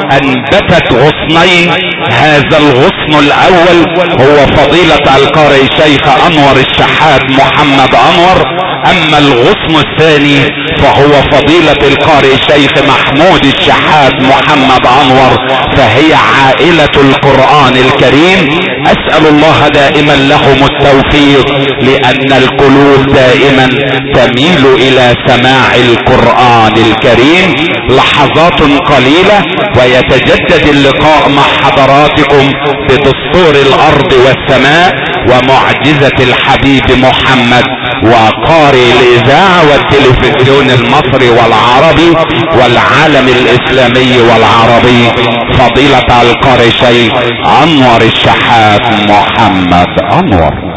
انبتت غصنين. هذا الغصن الاول هو فضيلة القارئ شيخ انور الشحات محمد انور. اما الغصن الثاني فهو فضيلة القارئ شيخ محمود الشحات محمد انور، فهي عائلة القرآن الكريم. اسأل الله دائما لهم التوفيق، لان القلوب دائما تميل الى سماع القرآن الكريم. لحظات قليلة ويتجدد اللقاء مع حضراتكم بدستور الارض والسماء ومعجزة الحبيب محمد وقارئ الاذاعة والتلفزيون المصري والعربي والعالم الاسلامي والعربي، فضيلة القارئ شيخ انور الشحات محمد انور.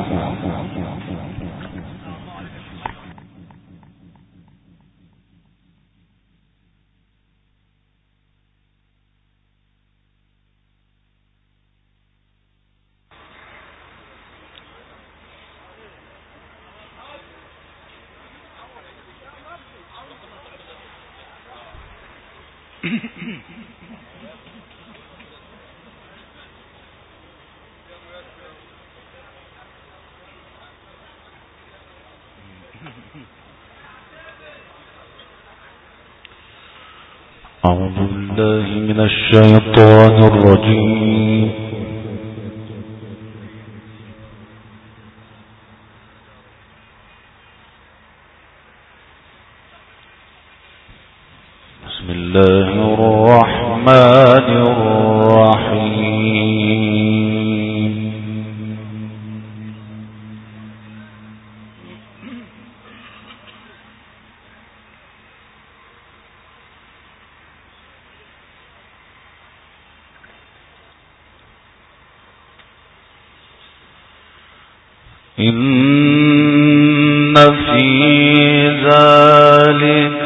أعوذ بالله من الشيطان الرجيم. بسم الله الرحمن الرحيم. إن في ذلك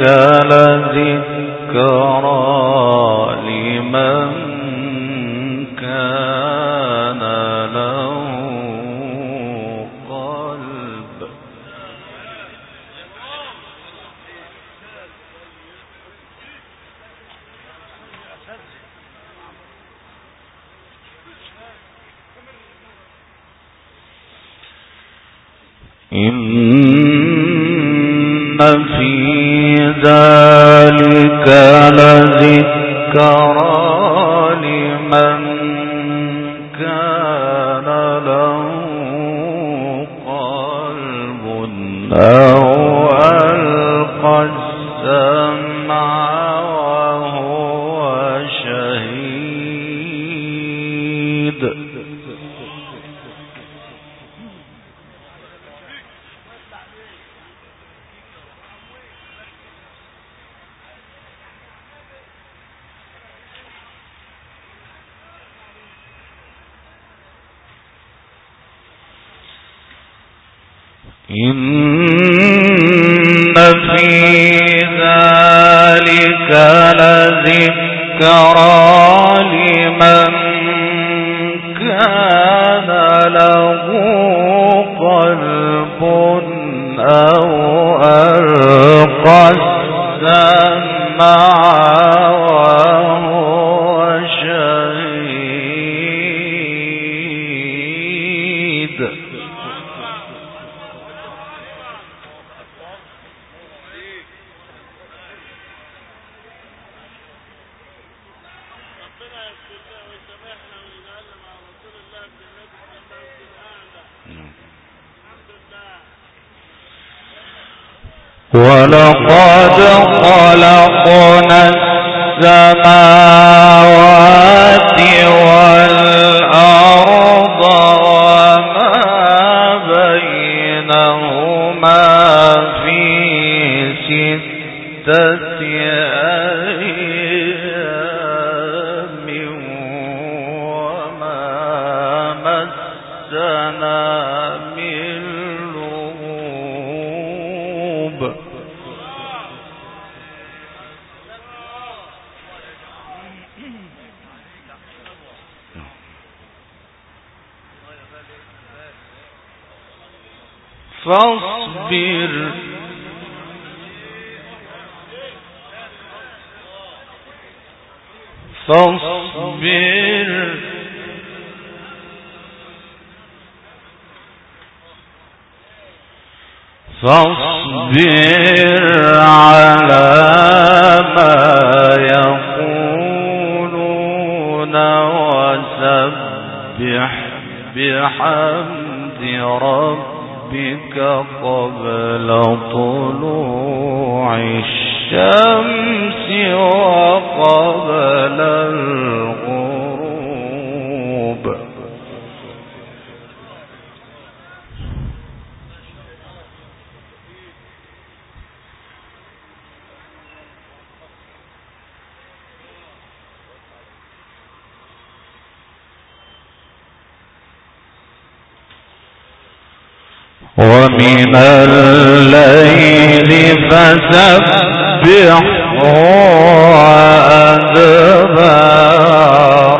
لذكرى لمن كان له قلب. إن في ذلك لذكرى لمن كان له قلب أو ألقى السمع وهو شهيد. إن في ذلك لذكرى لمن كان له قلب أو ألقى السمع وهو شهيد. ولقد خلقنا السماوات والأرض وما بينهما في 6 أيام وما مسنا من لغوب. فاصبر فاصبر على ما يقولون وسبح بحمد ربك قبل طلوع الشمس وقبل الغروب. ومن الليل فسبحه وأدبار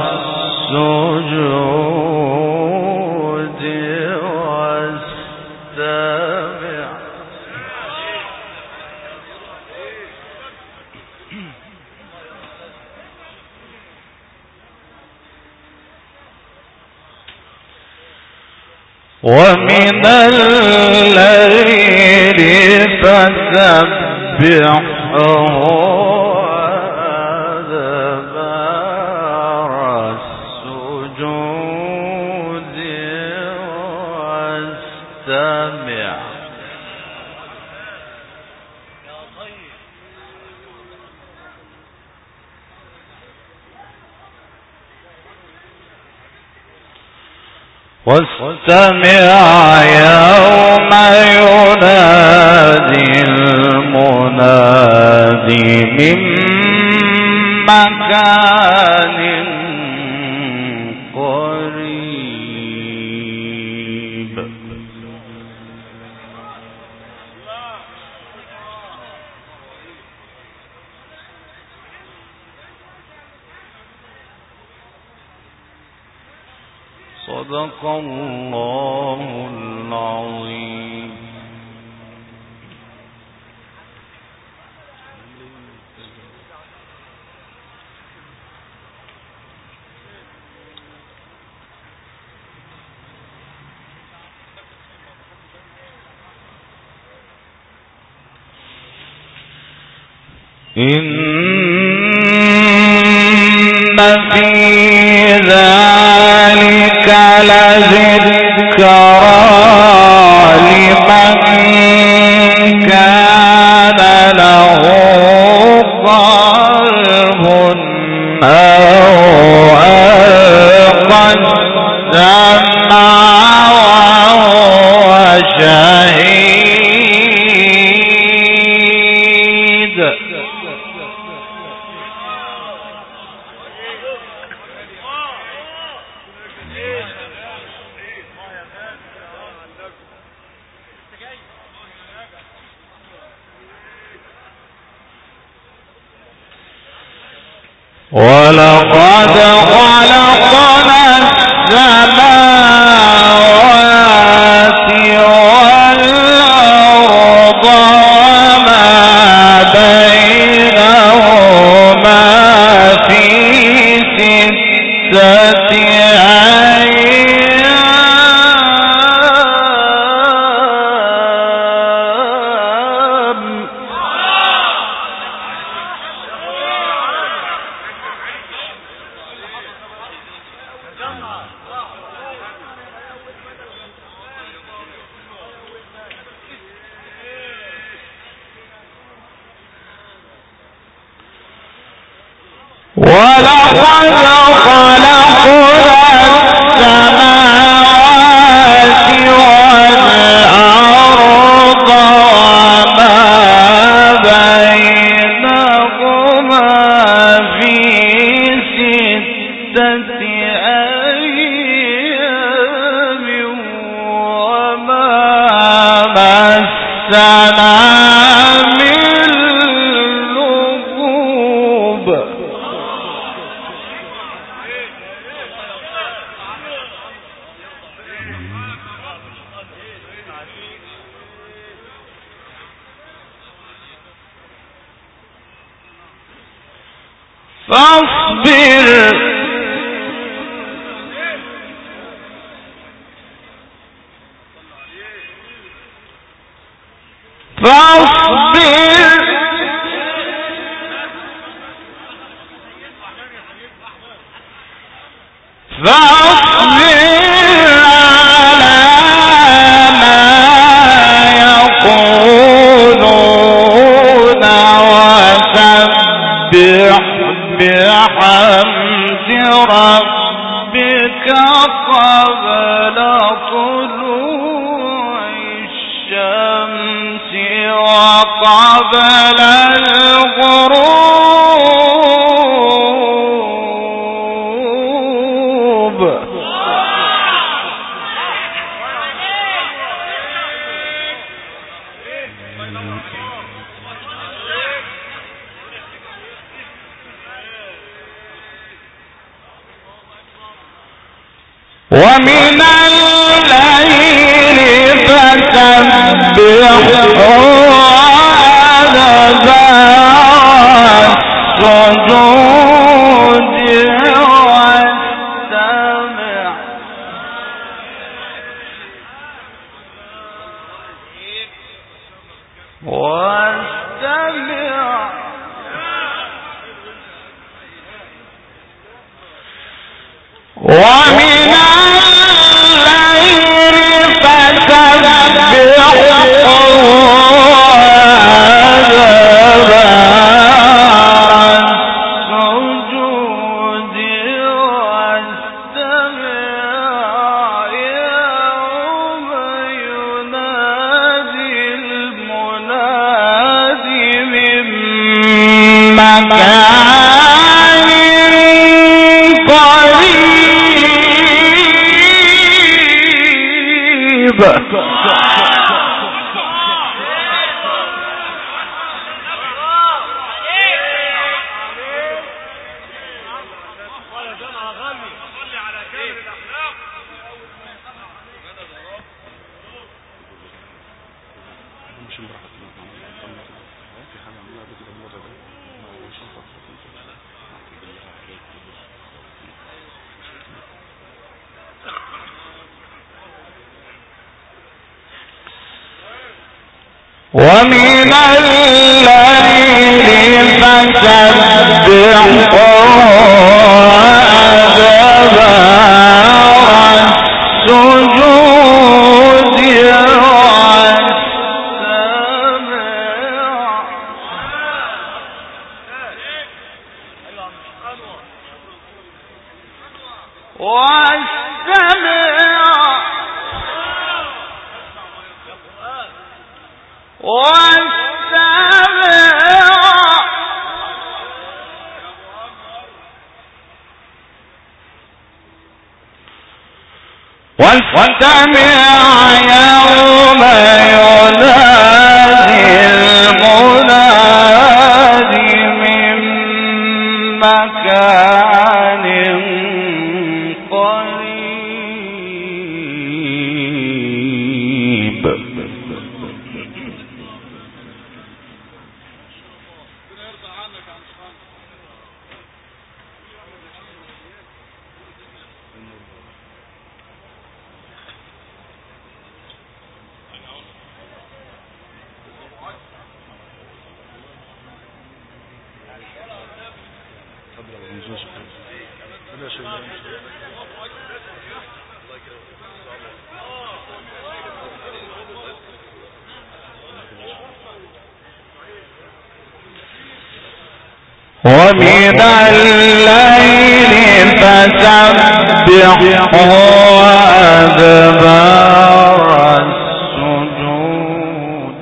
السجود واستمع. ومن الليل فسبحه وأدبار السجود واستمع. واستمع يوم ينادي المنادي من مكان قريب. صدق الله العظيم. إن في ذلك لذكرى لمن كان له قلب أو ألقى السمع وهو شهيد. ولقد خلقنا السماوات والأرض وما بينهما في 6 أيام. ولقد خلقنا السماوات والأرض وما بينهما في 6 أيام وما مسنا من لغوب. بحمد ربك قبل طلوع الشمس وقبل الغروب. ومن الليل فسبحه وأدبار السجود واستمع ومن الليل فسبحه وأدبار السجود واستمع يوم ينادي المنادي من مكان قريب. ومن الليل فسبحه وأدبار السجود واستمع يوم ينادي المنادي من مكان قريب. ومن الليل فسبحه وأدبار السجود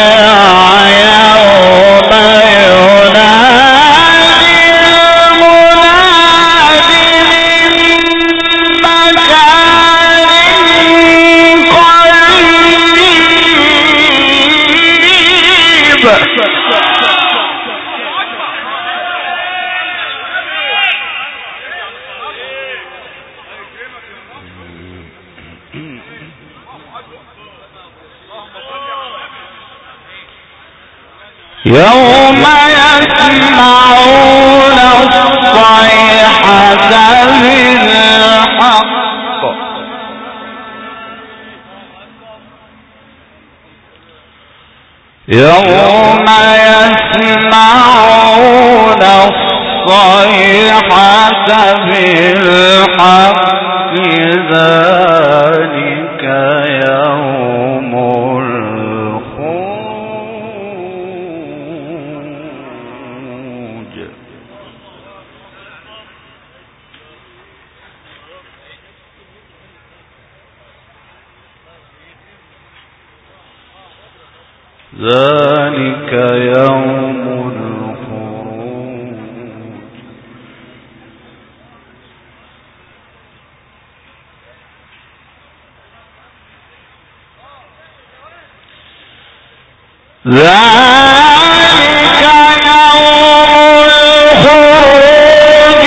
يوم ينادي يوم يسمعون الصيحة بالحق يوم يسمعون الصيحة بالحق ذلك يوم الخروج ذلك يوم الخروج ذلك يوم الخروج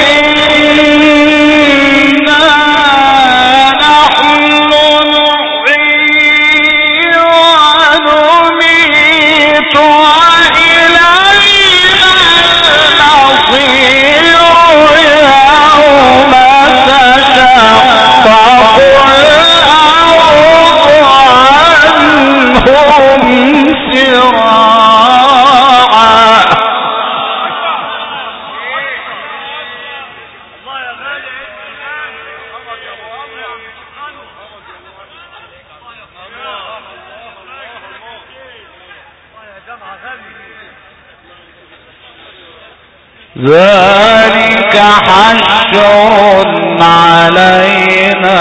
إنا نحن نحيي ونميت وإلينا المصير يوم تشقق الأرض عنهم سراعا ذلك حشر علينا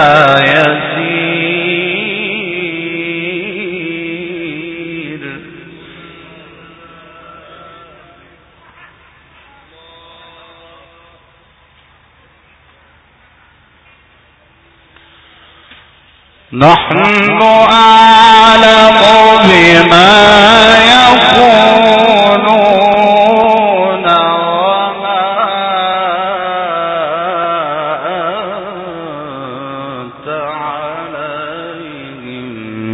يسير نحن أعلم بما يقولون وما أنت عليهم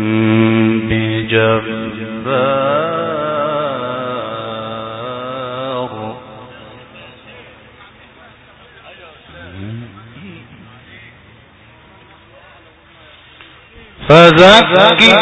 بجبار فذكر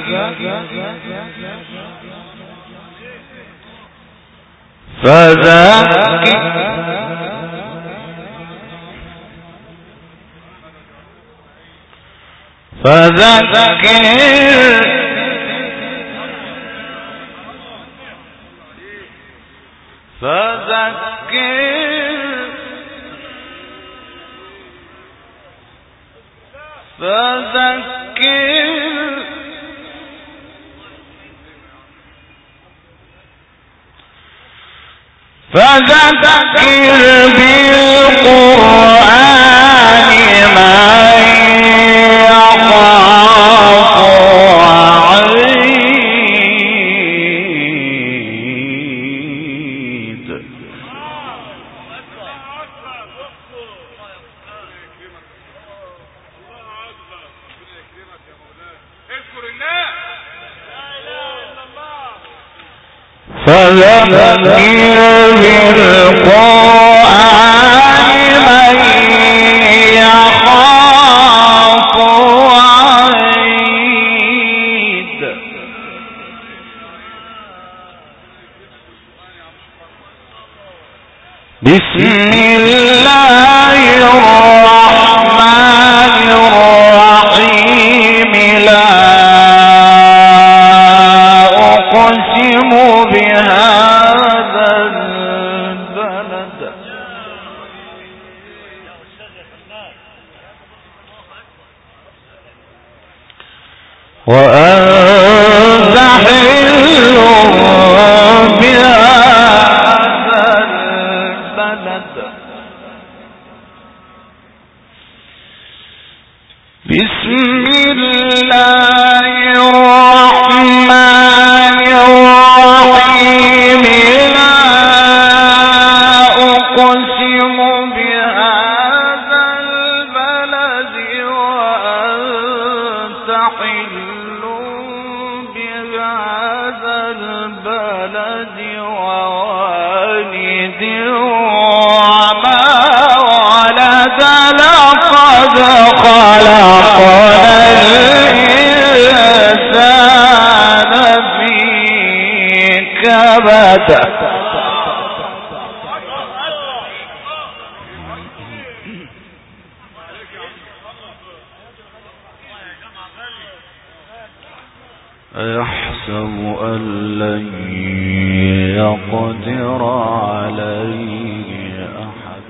فذكر بالقرآن من يخاف وعيد فذكر بالقرآن من يخاف وعيد بسم الله الرحمن الرحيم لا أقسم بهذا البلد وأنت حل بهذا البلد بسم الله الرحمن الرحيم ولد ووالد وما ولد لقد خلقنا الإنسان في كبد أيحسب أن لن يقدر عليه أحد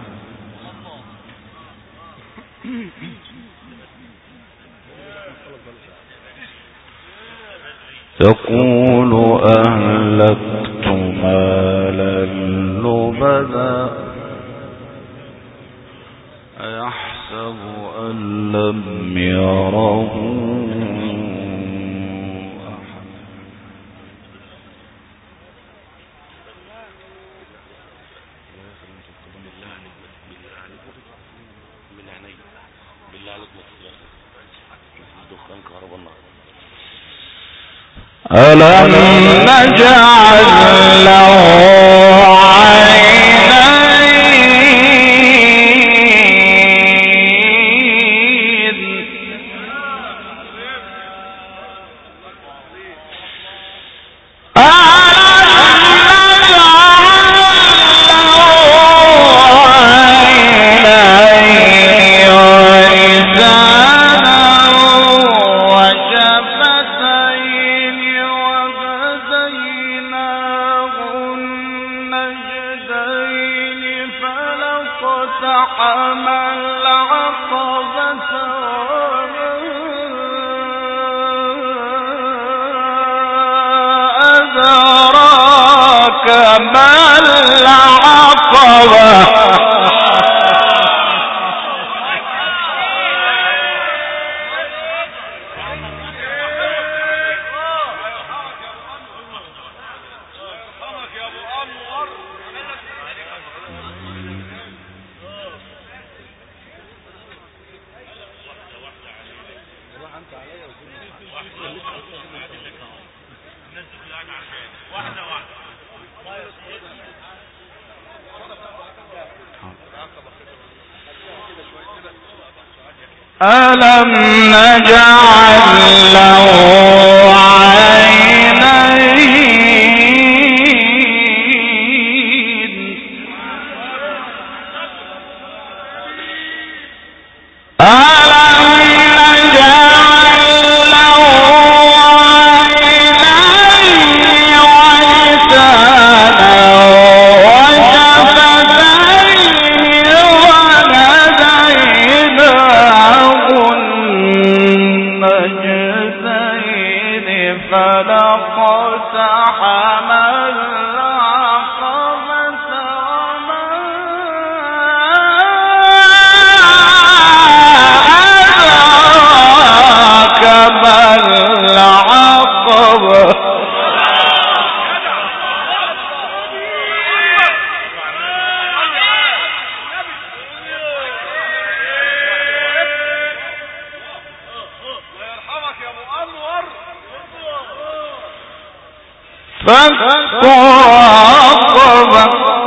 يقول أهلكت مالا لبدا أيحسب أن لم يره ألم نجعل له عينين ما العقبة ألم نجعل له عينين ألم نجعل له عينين ولسانا وشفتين وهديناه فلقتحم العقبة وما أدراك ما العقبة فك رقبة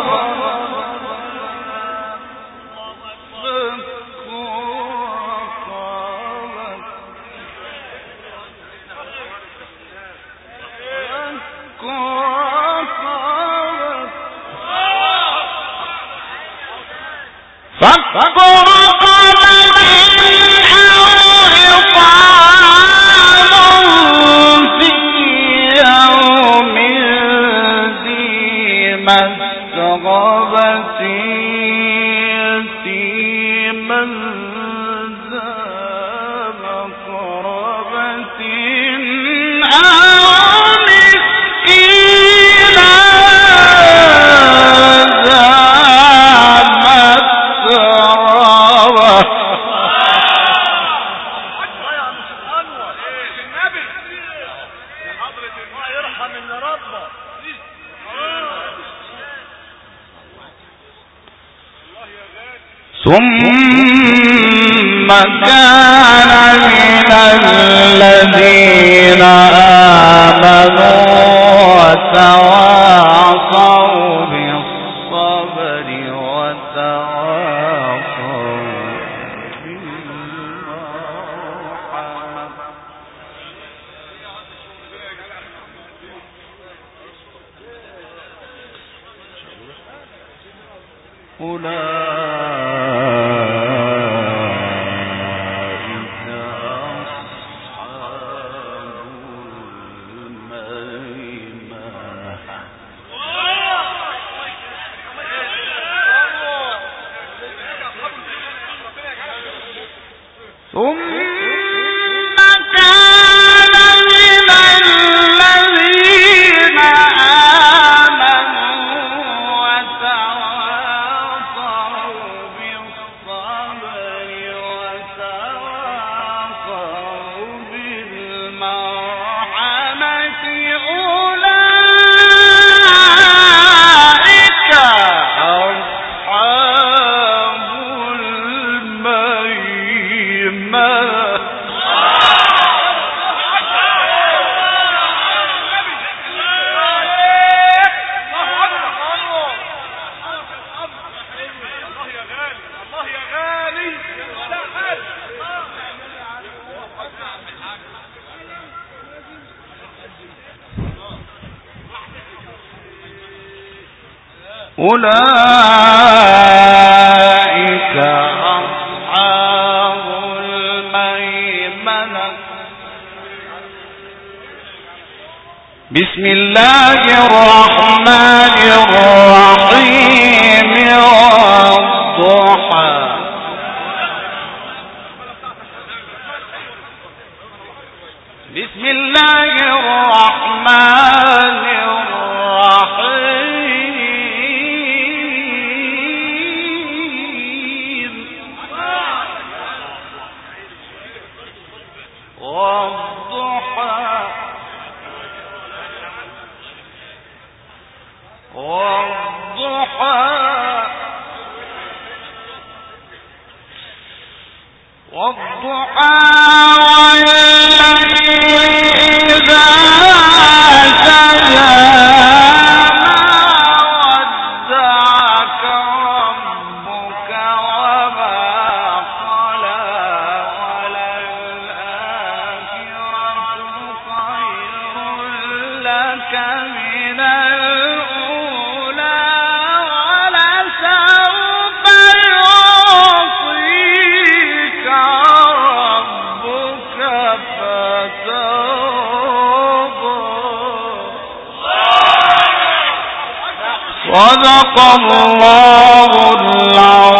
ثم كان من الذين آمنوا وتواصوا أولئك أصحاب الميمنة. بسم الله الرحمن الرحيم والضحى. بسم الله الرحمن الرحيم والضحى والضحى والضحى والليل إذا سجى ما ودعك ربك وما قلى وللآخرة خير لك من الأولى ولسوف يعطيك ربك فترضى. صدق الله العظيم.